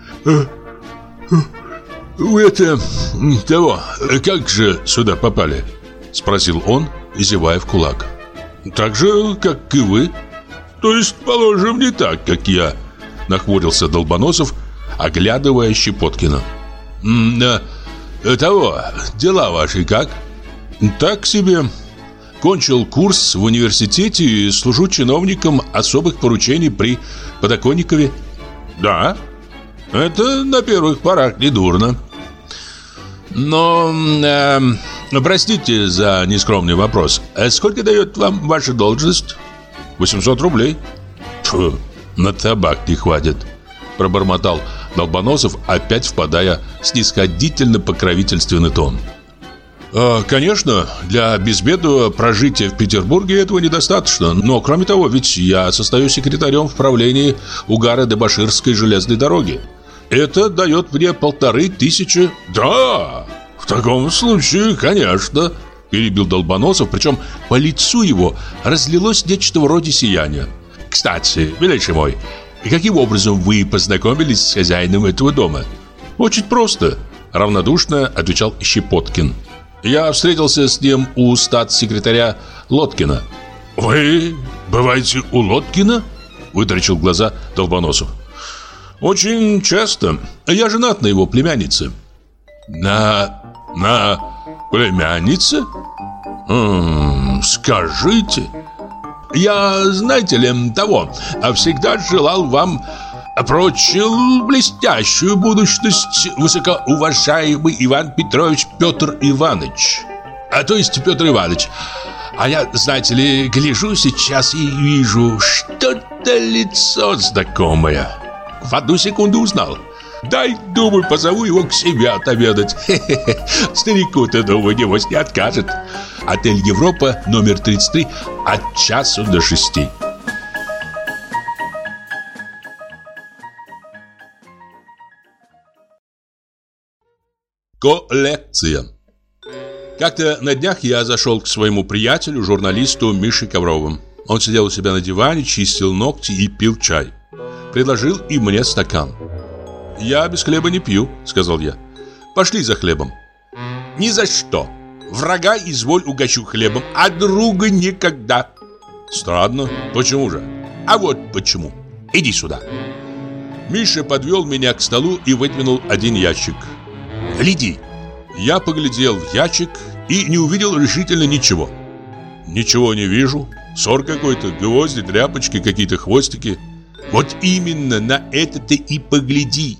«Вы как же сюда попали?» — спросил он, зевая в кулак. «Так же, как и вы. То есть, положим, не так, как я», — нахмурился Долбоносов, оглядывая Щепоткина. Дела ваши как?» «Так себе. Кончил курс в университете и служу чиновником особых поручений при Подоконникове». «Да, это на первых порах недурно. Но, простите за нескромный вопрос, сколько дает вам ваша должность?» 800 рублей. «Тьфу, на табак не хватит», — пробормотал Долбоносов, опять впадая в снисходительно-покровительственный тон. «Конечно, для безбедного прожития в Петербурге этого недостаточно. Но, кроме того, ведь я состою секретарем в правлении Угара-Дебоширской железной дороги. Это дает мне 1500». «Да, в таком случае, конечно», — перебил Долбоносов, причем по лицу его разлилось нечто вроде сияния. «Кстати, милейший мой, каким образом вы познакомились с хозяином этого дома?» «Очень просто», — равнодушно отвечал Щепоткин. «Я встретился с ним у статс-секретаря Лоткина». «Вы бываете у Лоткина?» — вытаращил глаза Долбоносов. «Очень часто. Я женат на его племяннице». «На племяннице? Скажите. Я, знаете ли, всегда желал вам, прочил блестящую будущность, высокоуважаемый Иван Петрович Петр Иванович. То есть Петр Иванович. А я, знаете ли, гляжу сейчас и вижу что-то лицо знакомое. В одну секунду узнал. Дай, думаю, позову его к себе отобедать. Старику-то, думаю, небось не откажет. Отель Европа, номер 33, от 1 до 6. Коллекция. Как-то на днях я зашел к своему приятелю, журналисту Мише Коврову. Он сидел у себя на диване, чистил ногти и пил чай. Предложил и мне стакан. «Я без хлеба не пью», — сказал я. «Пошли за хлебом». «Ни за что. Врага изволь угощу хлебом, а друга никогда». «Странно. Почему же?» «А вот почему. Иди сюда. Миша подвел меня к столу и выдвинул один ящик. Гляди. Я поглядел в ящик и не увидел решительно ничего. Ничего не вижу. Ссор какой-то, гвозди, тряпочки, какие-то хвостики. Вот именно на это ты и погляди.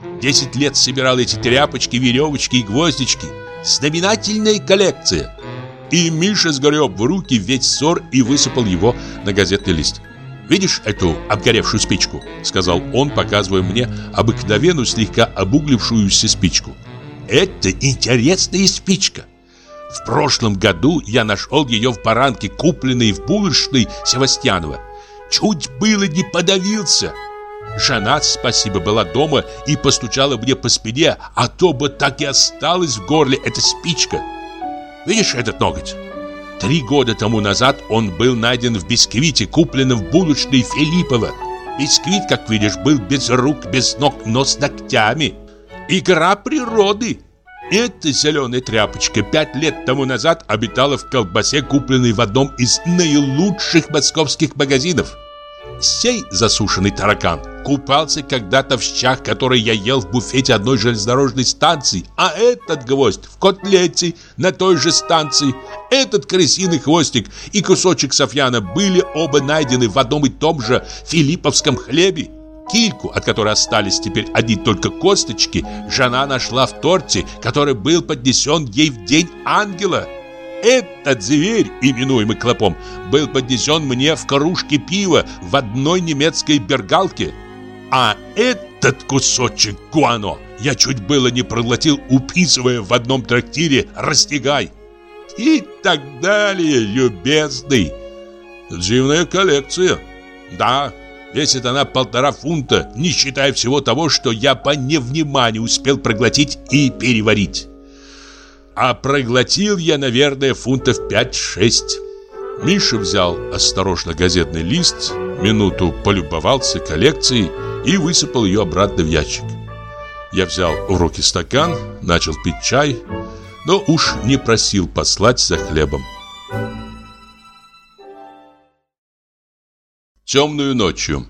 10 лет собирал эти тряпочки, веревочки и гвоздички. Знаменательная коллекция. И Миша сгреб в руки весь ссор и высыпал его на газетный лист. «Видишь эту обгоревшую спичку?» — сказал он, показывая мне обыкновенную, слегка обуглившуюся спичку. «Это интересная спичка. В прошлом году я нашел ее в баранке, купленной в булочной Севастьянова. Чуть было не подавился. Жена, спасибо, была дома и постучала мне по спине, а то бы так и осталась в горле эта спичка. Видишь этот ноготь? 3 года тому назад он был найден в бисквите, купленном в булочной Филиппова. Бисквит, как видишь, был без рук, без ног, но с ногтями. Игра природы. Эта зеленая тряпочка 5 лет тому назад обитала в колбасе, купленной в одном из наилучших московских магазинов. Сей засушенный таракан купался когда-то в щах, которые я ел в буфете одной железнодорожной станции, а этот гвоздь в котлете на той же станции. Этот крысиный хвостик и кусочек софьяна были оба найдены в одном и том же филипповском хлебе. Кильку, от которой остались теперь одни только косточки, жена нашла в торте, который был поднесен ей в день ангела. Этот зверь, именуемый клопом, был поднесен мне в кружке пива в одной немецкой бергалке. А этот кусочек гуано я чуть было не проглотил, уписывая в одном трактире «Растягай». И так далее, любезный. Дивная коллекция. Да, весит она 1,5 фунта, не считая всего того, что я по невниманию успел проглотить и переварить. А проглотил я, наверное, фунтов 5-6. Миша взял осторожно газетный лист, минуту полюбовался коллекцией и высыпал ее обратно в ящик. Я взял в руки стакан, начал пить чай, но уж не просил послать за хлебом. Темную ночью.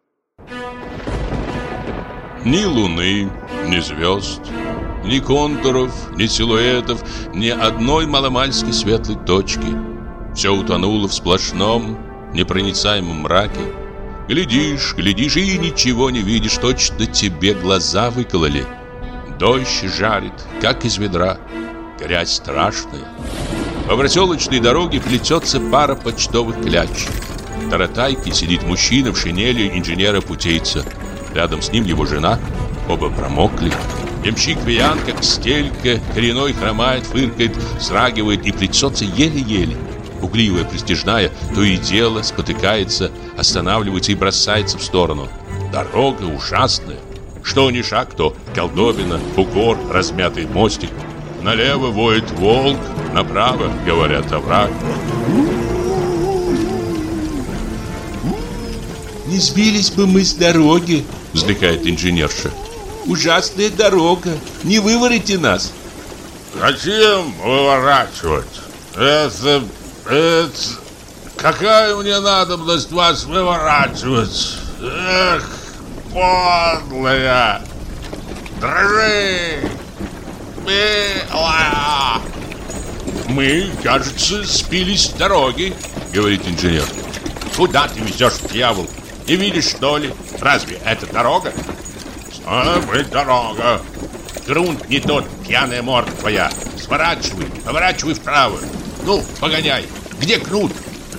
Ни луны, ни звезд, ни контуров, ни силуэтов, ни одной маломальски светлой точки. Все утонуло в сплошном, непроницаемом мраке. Глядишь, глядишь и ничего не видишь, точно тебе глаза выкололи. Дождь жарит, как из ведра, грязь страшная. По проселочной дороге плетется пара почтовых кляч. В таратайке сидит мужчина в шинели инженера-путейца. Рядом с ним его жена, оба промокли. Ямщик пьян, как стелька, коренной хромает, фыркает, срагивает и плетется еле-еле. Угливая, престижная, то и дело спотыкается, останавливается и бросается в сторону. Дорога ужасная. Что ни шаг, то колдобина, бугор, размятый мостик. Налево воет волк, направо, говорят, овраг. «Не сбились бы мы с дороги», — вздыхает инженерша. «Ужасная дорога, не выворите нас». «Зачем выворачивать? Это... Какая мне надобность вас выворачивать? Эх, подлая! Дрожи! Милая!» «Мы, кажется, сбились с дороги», — говорит инженер. «Куда ты везешь, дьявол? Не видишь, что ли? Разве это дорога?» «Стало быть, дорога». «Грунт не тот, пьяная морда твоя. Сворачивай, поворачивай вправо. Ну, погоняй. Где кнут?»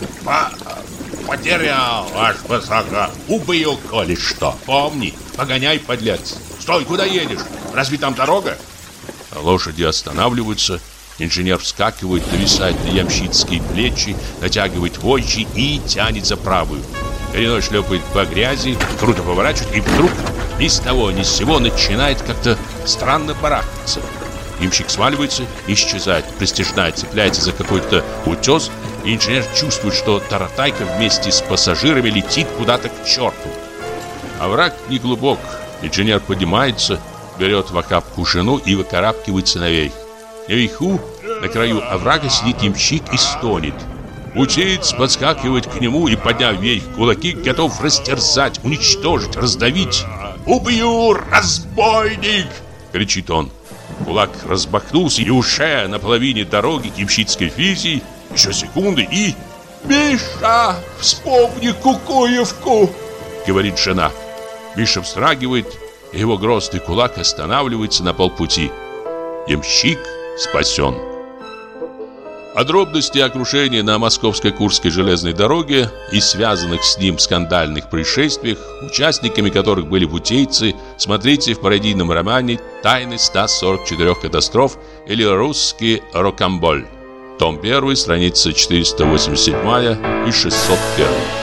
«Потерял, ваш высоко». «Убью, коли что. Помни, погоняй, подлец. Стой, куда едешь? Разве там дорога?» Лошади останавливаются. Инженер вскакивает, нависает на ямщицкие плечи, натягивает вожжи и тянет за правую. Коренной шлепает по грязи, круто поворачивает и вдруг ни с того ни с сего начинает как-то странно барахтаться. Ямщик сваливается, исчезает, пристежная цепляется за какой-то утес, и инженер чувствует, что таратайка вместе с пассажирами летит куда-то к черту. Овраг неглубок. Инженер поднимается, берет в охапку жену и выкарабкивается наверх. Наверху, на краю оврага, сидит ямщик и стонет. Путеец подскакивает к нему и, подняв вверх кулаки, готов растерзать, уничтожить, раздавить. «Убью, разбойник!» — кричит он. Кулак разбахнулся, и уже на половине дороги к Ямщицкой Физии еще секунды и... «Миша, вспомни Кукуевку!» — говорит жена. Миша вздрагивает, и его грозный кулак останавливается на полпути. Ямщик спасен. Подробности о крушении на Московско-Курской железной дороге и связанных с ним скандальных происшествиях, участниками которых были путейцы, смотрите в пародийном романе «Тайны 144 катастроф» или «Русский рокамболь». Том 1, страница 487 и 601.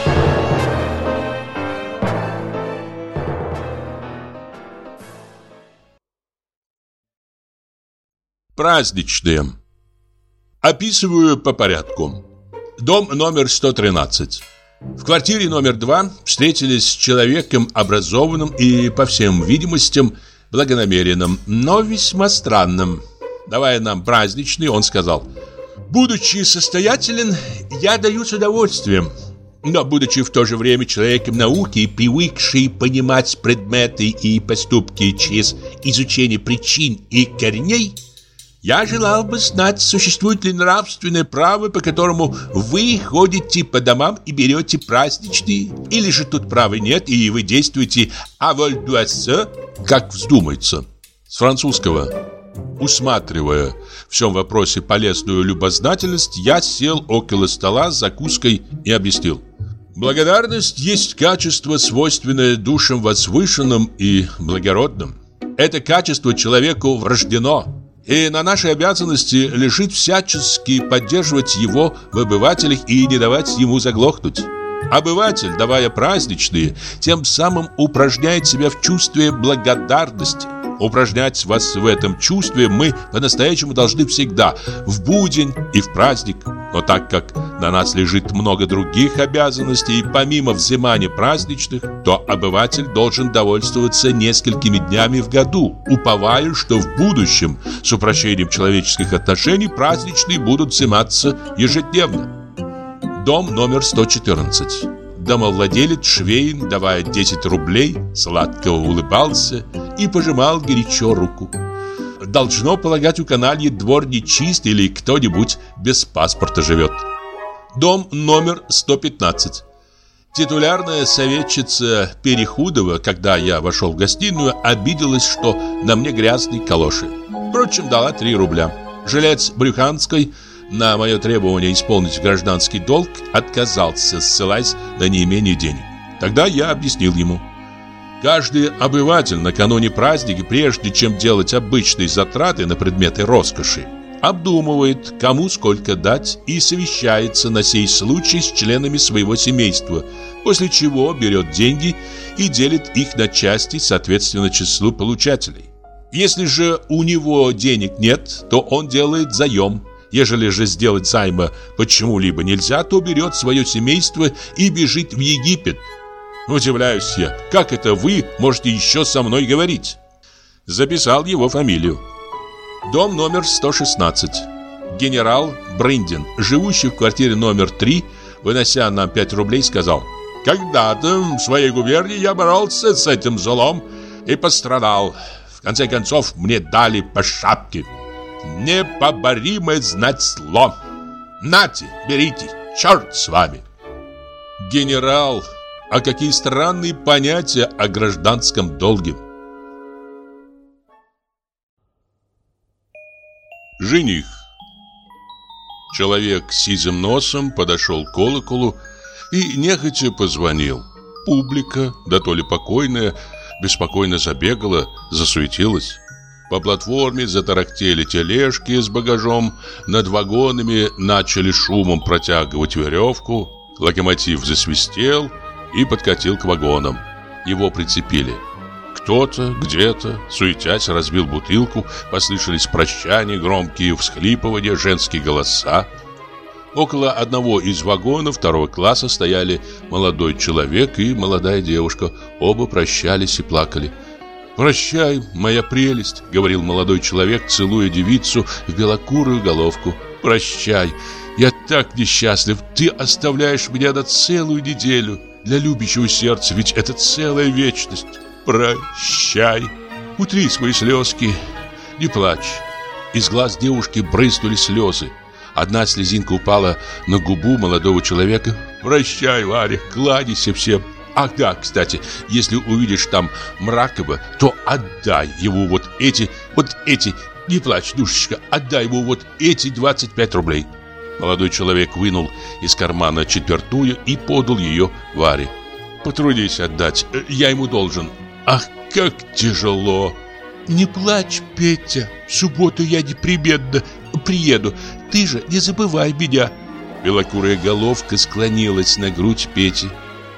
Праздничные. Описываю по порядку. Дом номер 113. В квартире номер 2 встретились с человеком образованным и, по всем видимостям, благонамеренным, но весьма странным. Давая нам праздничный, он сказал: «Будучи состоятелен, я даю с удовольствием, но, будучи в то же время человеком науки и привыкший понимать предметы и поступки через изучение причин и корней, я желал бы знать, существует ли нравственное право, по которому вы ходите по домам и берете праздничные, или же тут права нет, и вы действуете à vol d'oiseau, как вздумается». С французского. Усматривая в всем вопросе полезную любознательность, я сел около стола с закуской и объяснил: благодарность есть качество, свойственное душам возвышенным и благородным. Это качество человеку врождено, и на нашей обязанности лежит всячески поддерживать его в обывателях и не давать ему заглохнуть. Обыватель, давая праздничные, тем самым упражняет себя в чувстве благодарности. Упражнять вас в этом чувстве мы по-настоящему должны всегда, в будень и в праздник. Но так как на нас лежит много других обязанностей, и помимо взимания праздничных, то обыватель должен довольствоваться несколькими днями в году, уповая, что в будущем с упрощением человеческих отношений праздничные будут взиматься ежедневно. Дом номер 114. Домовладелец Швейн, давая 10 рублей, сладко улыбался и пожимал горячо руку. Должно полагать, у канальи двор нечист или кто-нибудь без паспорта живет. Дом номер 115. Титулярная советчица Перехудова, когда я вошел в гостиную, обиделась, что на мне грязные калоши. Впрочем, дала 3 рубля. Жилец Брюханской на мое требование исполнить гражданский долг отказался, ссылаясь на неимение денег. Тогда я объяснил ему: каждый обыватель накануне праздника, прежде чем делать обычные затраты на предметы роскоши, обдумывает, кому сколько дать, и совещается на сей случай с членами своего семейства, после чего берет деньги и делит их на части соответственно числу получателей. Если же у него денег нет, то он делает заем. Ежели же сделать займа почему-либо нельзя, то берет свое семейство и бежит в Египет. Удивляюсь я, как это вы можете еще со мной говорить? Записал его фамилию. Дом номер 116. Генерал Брындин, живущий в квартире номер 3, вынося нам 5 рублей, сказал: когда-то в своей губернии я боролся с этим злом и пострадал. В конце концов, мне дали по шапке. Непоборимое знать зло. Нате, берите, черт с вами. Генерал, а какие странные понятия о гражданском долге. Жених. Человек с сизым носом подошел к колоколу и нехотя позвонил. Публика, да то ли покойная, беспокойно забегала, засуетилась. По платформе затарахтели тележки с багажом, над вагонами начали шумом протягивать веревку, локомотив засвистел и подкатил к вагонам. Его прицепили. Кто-то, где-то, суетясь, разбил бутылку, послышались прощания, громкие всхлипывания, женские голоса. Около одного из вагонов 2 класса стояли молодой человек и молодая девушка. Оба прощались и плакали. «Прощай, моя прелесть», — говорил молодой человек, целуя девицу в белокурую головку. «Прощай, Я так несчастлив. Ты оставляешь меня на целую неделю. Для любящего сердца ведь это целая вечность. Прощай. Утри свои слезки. Не плачь. Из глаз девушки брызнули слезы. Одна слезинка упала на губу молодого человека. Прощай, Варя, кланяйся всем. Ах да, кстати, если увидишь там Мракова, то отдай ему вот эти, не плачь, душечка, отдай ему вот эти 25 рублей. Молодой человек вынул из кармана четвертную и подал ее Варе. Потрудись отдать, я ему должен. Ах, как тяжело. Не плачь, Петя, в субботу я непременно приеду. Ты же не забывай меня. Белокурая головка склонилась на грудь Пети.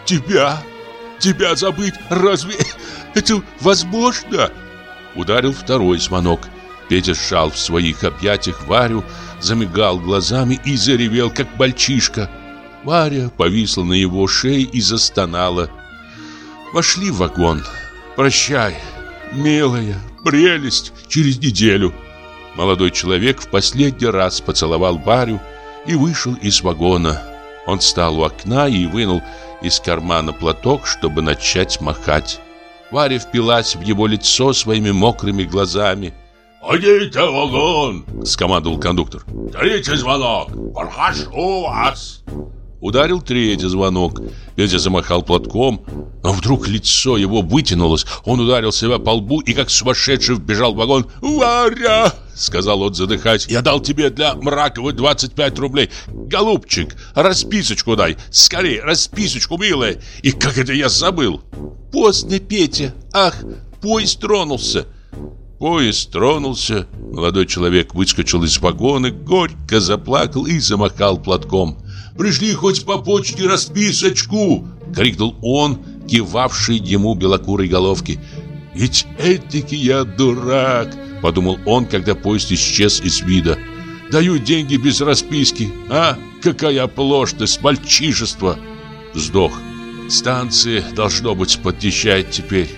Тебя забыть, разве это возможно? Ударил второй звонок. Петя сжал в своих объятиях Варю, замигал глазами и заревел, как мальчишка. Варя повисла на его шее и застонала. Вошли в вагон. Прощай, милая, прелесть, через неделю. Молодой человек в последний раз поцеловал Варю и вышел из вагона. Он встал у окна и вынул из кармана платок, чтобы начать махать. Варя впилась в его лицо своими мокрыми глазами. «Ходите в вагон!» — скомандовал кондуктор. «Третий звонок! Прошу вас!» Ударил третий звонок. Петя замахал платком, а вдруг лицо его вытянулось. Он ударил себя по лбу и как сумасшедший вбежал в вагон. «Варя!» — сказал он, задыхаясь. «Я дал тебе для Мракова 25 рублей. Голубчик, расписочку дай. Скорее, расписочку, милая. И как это я забыл?» «Поздно, Петя. Ах, поезд тронулся». Поезд тронулся. Молодой человек выскочил из вагона, горько заплакал и замахал платком. «Пришли хоть по почте расписочку!» — крикнул он, кивавший ему белокурой головки. «Ведь этаки я дурак!» — подумал он, когда поезд исчез из вида. «Даю деньги без расписки! А, какая оплошность, мальчишество!» Вздох. Станция, должно быть, подъезжает теперь.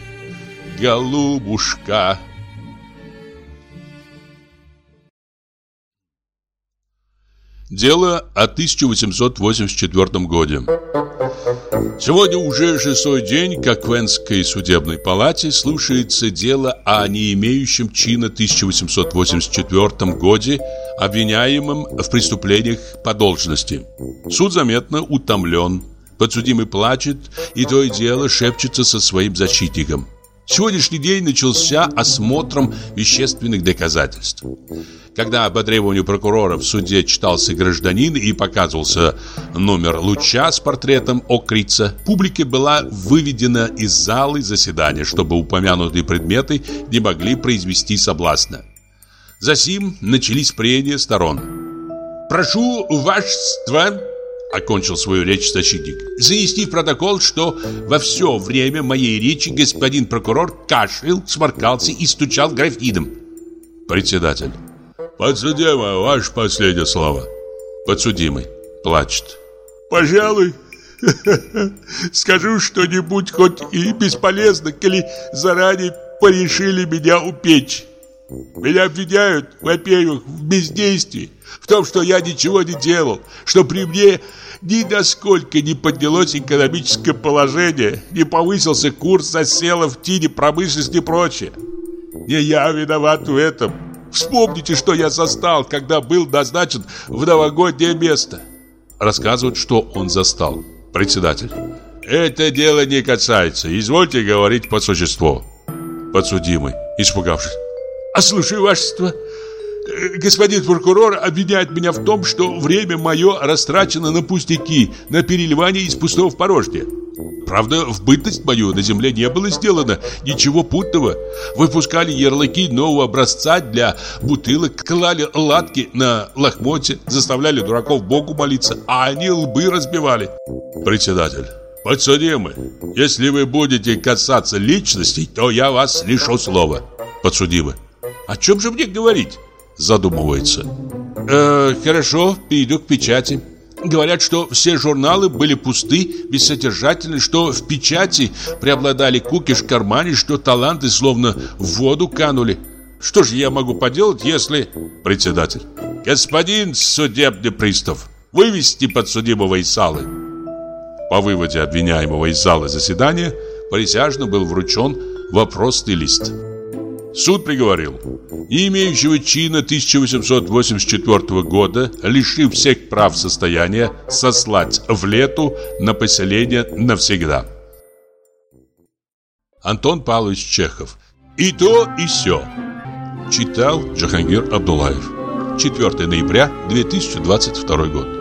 Голубушка! Дело о 1884 году. Сегодня уже 6-й день, как в Венской судебной палате слушается дело о не имеющем чина 1884 годе, обвиняемом в преступлениях по должности. Суд заметно утомлен, подсудимый плачет и то и дело шепчется со своим защитником. Сегодняшний день начался осмотром вещественных доказательств. Когда по требованию прокурора в суде читался гражданин и показывался номер луча с портретом Окрица, публика была выведена из залы заседания, чтобы упомянутые предметы не могли произвести соблазна. Засим начались прения сторон. «Прошу вашества», — окончил свою речь защитник, «занести в протокол, что во все время моей речи господин прокурор кашлял, сморкался и стучал графином». Председатель: «Подсудимый, ваше последнее слово». Подсудимый плачет: «Пожалуй, скажу что-нибудь, хоть и бесполезно, коли заранее порешили меня упечь. Меня обвиняют, во-первых, в бездействии, в том, что я ничего не делал, что при мне ни насколько не поднялось экономическое положение, не повысился курс засела в тине промышленности и прочее. Не я виноват в этом. Вспомните, что я застал, когда был назначен в новогоднее место». Рассказывают, что он застал. Председатель: «Это дело не касается. Извольте говорить по существу». Подсудимый, испугавшись: «А слушай, вашество, господин прокурор обвиняет меня в том, что время мое растрачено на пустяки, на переливание из пустого в порожнее. Правда, в бытность мою на земле не было сделано ничего путного. Выпускали ярлыки нового образца для бутылок, клали латки на лохмотье, заставляли дураков Богу молиться, а они лбы разбивали». Председатель: «Подсудимый, если вы будете касаться личностей, то я вас лишу слова». Подсудимый: «О чем же мне говорить?» Задумывается. «Хорошо, перейду к печати. Говорят, что все журналы были пусты, бессодержательны, что в печати преобладали кукиш в кармане, что таланты словно в воду канули. Что же я могу поделать, если...» Председатель: Господин судебный пристав, вывести подсудимого из залы. По выводе обвиняемого из зала заседания присяжным был вручен вопросный лист. Суд приговорил: не имеющего чина 1884 года, лишив всех прав состояния, сослать в Лету на поселение навсегда. Антон Павлович Чехов. И то, и сё. Читал Джахангир Абдуллаев. 4 ноября 2022 год.